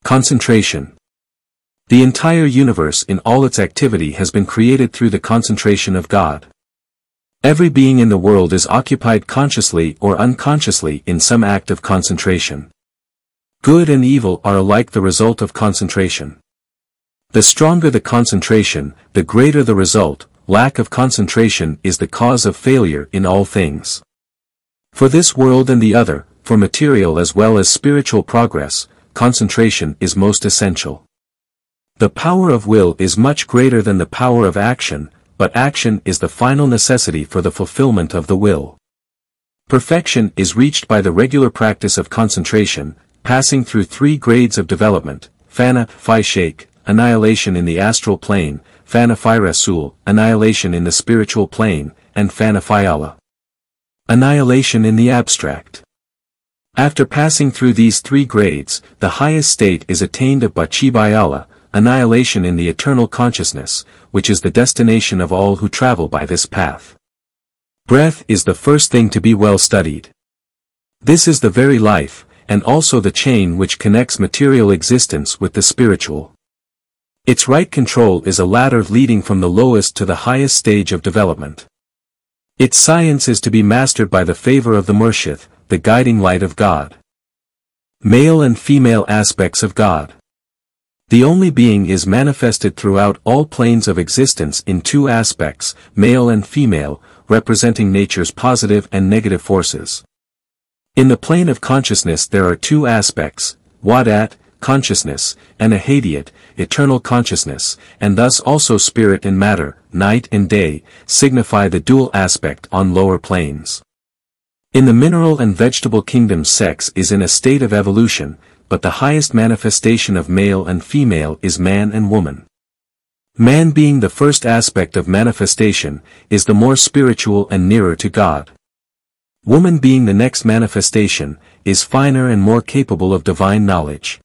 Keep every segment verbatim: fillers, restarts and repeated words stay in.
Concentration. The entire universe in all its activity has been created through the concentration of God. Every being in the world is occupied consciously or unconsciously in some act of concentration. Good and evil are alike the result of concentration. The stronger the concentration, the greater the result. Lack of concentration is the cause of failure in all things. For this world and the other, for material as well as spiritual progress, concentration is most essential. The power of will is much greater than the power of action, but action is the final necessity for the fulfillment of the will. Perfection is reached by the regular practice of concentration, passing through three grades of development: Fana, Phi Shake, annihilation in the astral plane, Fana Phi Rasul, annihilation in the spiritual plane, and Fana Phi Allah, annihilation in the abstract. After passing through these three grades, the highest state is attained of Bachi by Allah, annihilation in the eternal consciousness, which is the destination of all who travel by this path. Breath is the first thing to be well studied. This is the very life, and also the chain which connects material existence with the spiritual. Its right control is a ladder leading from the lowest to the highest stage of development. Its science is to be mastered by the favor of the Murshid, the guiding light of God. Male and female aspects of God. The only being is manifested throughout all planes of existence in two aspects, male and female, representing nature's positive and negative forces. In the plane of consciousness there are two aspects, Wadat, consciousness, and Ahadiyat, eternal consciousness, and thus also spirit and matter, night and day, signify the dual aspect on lower planes. In the mineral and vegetable kingdoms sex is in a state of evolution, but the highest manifestation of male and female is man and woman. Man being the first aspect of manifestation, is the more spiritual and nearer to God. Woman being the next manifestation, is finer and more capable of divine knowledge.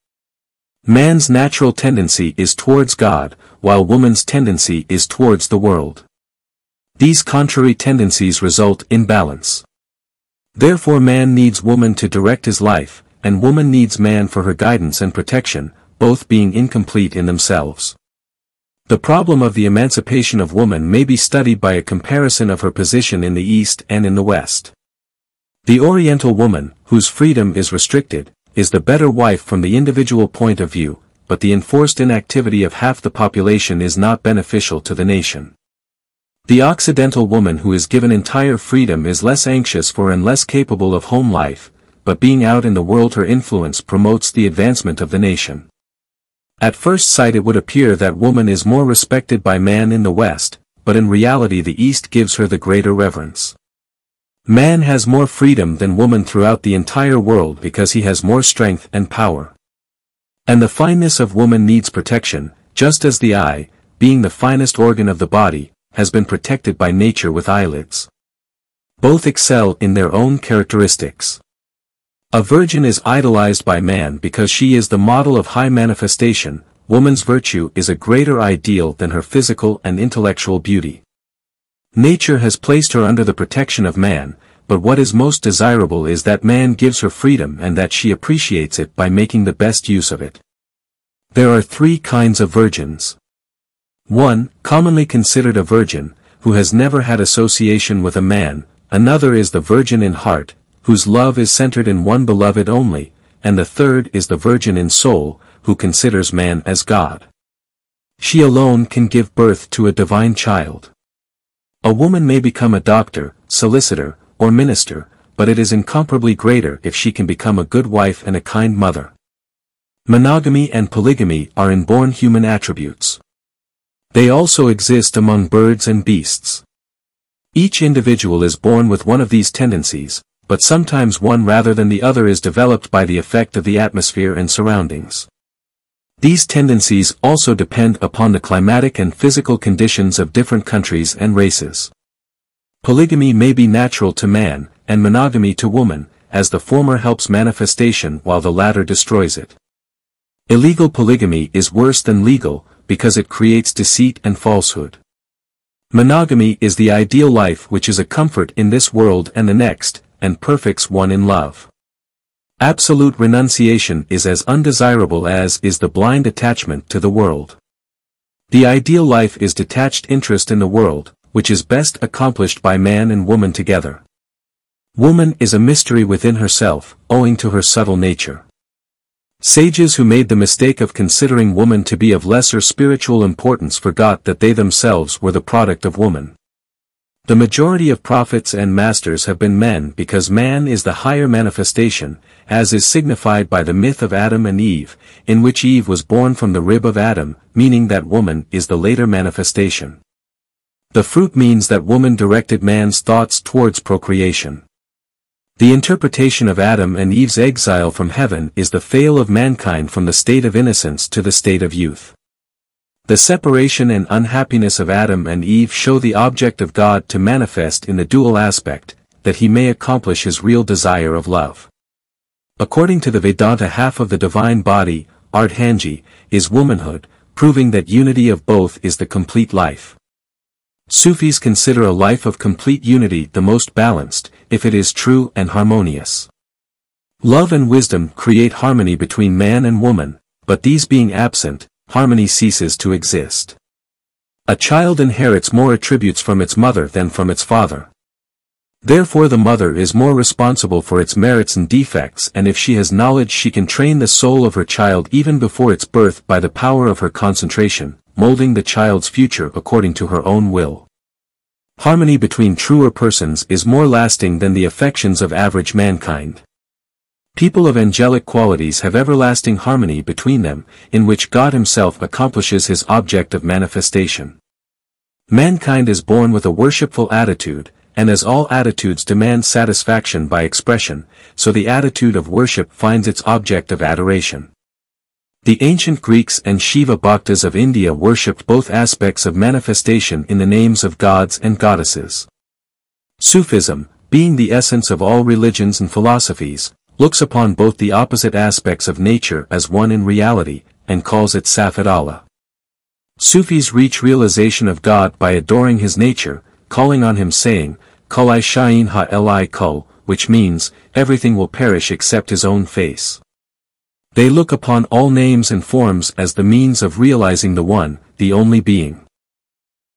Man's natural tendency is towards God, while woman's tendency is towards the world. These contrary tendencies result in balance. Therefore man needs woman to direct his life, and woman needs man for her guidance and protection, both being incomplete in themselves. The problem of the emancipation of woman may be studied by a comparison of her position in the East and in the West. The Oriental woman, whose freedom is restricted, is the better wife from the individual point of view, but the enforced inactivity of half the population is not beneficial to the nation. The Occidental woman who is given entire freedom is less anxious for and less capable of home life, but being out in the world her influence promotes the advancement of the nation. At first sight it would appear that woman is more respected by man in the West, but in reality the East gives her the greater reverence. Man has more freedom than woman throughout the entire world because he has more strength and power. And the fineness of woman needs protection, just as the eye, being the finest organ of the body, has been protected by nature with eyelids. Both excel in their own characteristics. A virgin is idolized by man because she is the model of high manifestation. Woman's virtue is a greater ideal than her physical and intellectual beauty. Nature has placed her under the protection of man, but what is most desirable is that man gives her freedom and that she appreciates it by making the best use of it. There are three kinds of virgins. One, commonly considered a virgin, who has never had association with a man. Another is the virgin in heart, whose love is centered in one beloved only, and the third is the virgin in soul, who considers man as God. She alone can give birth to a divine child. A woman may become a doctor, solicitor, or minister, but it is incomparably greater if she can become a good wife and a kind mother. Monogamy and polygamy are inborn human attributes. They also exist among birds and beasts. Each individual is born with one of these tendencies, but sometimes one rather than the other is developed by the effect of the atmosphere and surroundings. These tendencies also depend upon the climatic and physical conditions of different countries and races. Polygamy may be natural to man, and monogamy to woman, as the former helps manifestation while the latter destroys it. Illegal polygamy is worse than legal, because it creates deceit and falsehood. Monogamy is the ideal life which is a comfort in this world and the next, and perfects one in love. Absolute renunciation is as undesirable as is the blind attachment to the world. The ideal life is detached interest in the world, which is best accomplished by man and woman together. Woman is a mystery within herself, owing to her subtle nature. Sages who made the mistake of considering woman to be of lesser spiritual importance forgot that they themselves were the product of woman. The majority of prophets and masters have been men because man is the higher manifestation, as is signified by the myth of Adam and Eve, in which Eve was born from the rib of Adam, meaning that woman is the later manifestation. The fruit means that woman directed man's thoughts towards procreation. The interpretation of Adam and Eve's exile from heaven is the fail of mankind from the state of innocence to the state of youth. The separation and unhappiness of Adam and Eve show the object of God to manifest in the dual aspect, that he may accomplish his real desire of love. According to the Vedanta, half of the divine body, Ardhanji, is womanhood, proving that unity of both is the complete life. Sufis consider a life of complete unity the most balanced, if it is true and harmonious. Love and wisdom create harmony between man and woman, but these being absent, harmony ceases to exist. A child inherits more attributes from its mother than from its father. Therefore the mother is more responsible for its merits and defects, and if she has knowledge she can train the soul of her child even before its birth by the power of her concentration, molding the child's future according to her own will. Harmony between truer persons is more lasting than the affections of average mankind. People of angelic qualities have everlasting harmony between them, in which God himself accomplishes his object of manifestation. Mankind is born with a worshipful attitude, and as all attitudes demand satisfaction by expression, so the attitude of worship finds its object of adoration. The ancient Greeks and Shiva Bhaktas of India worshipped both aspects of manifestation in the names of gods and goddesses. Sufism, being the essence of all religions and philosophies, looks upon both the opposite aspects of nature as one in reality, and calls it Safed Allah. Sufis reach realization of God by adoring his nature, calling on him saying, Kulai Shain ha Li Kul, which means, everything will perish except his own face. They look upon all names and forms as the means of realizing the one, the only being.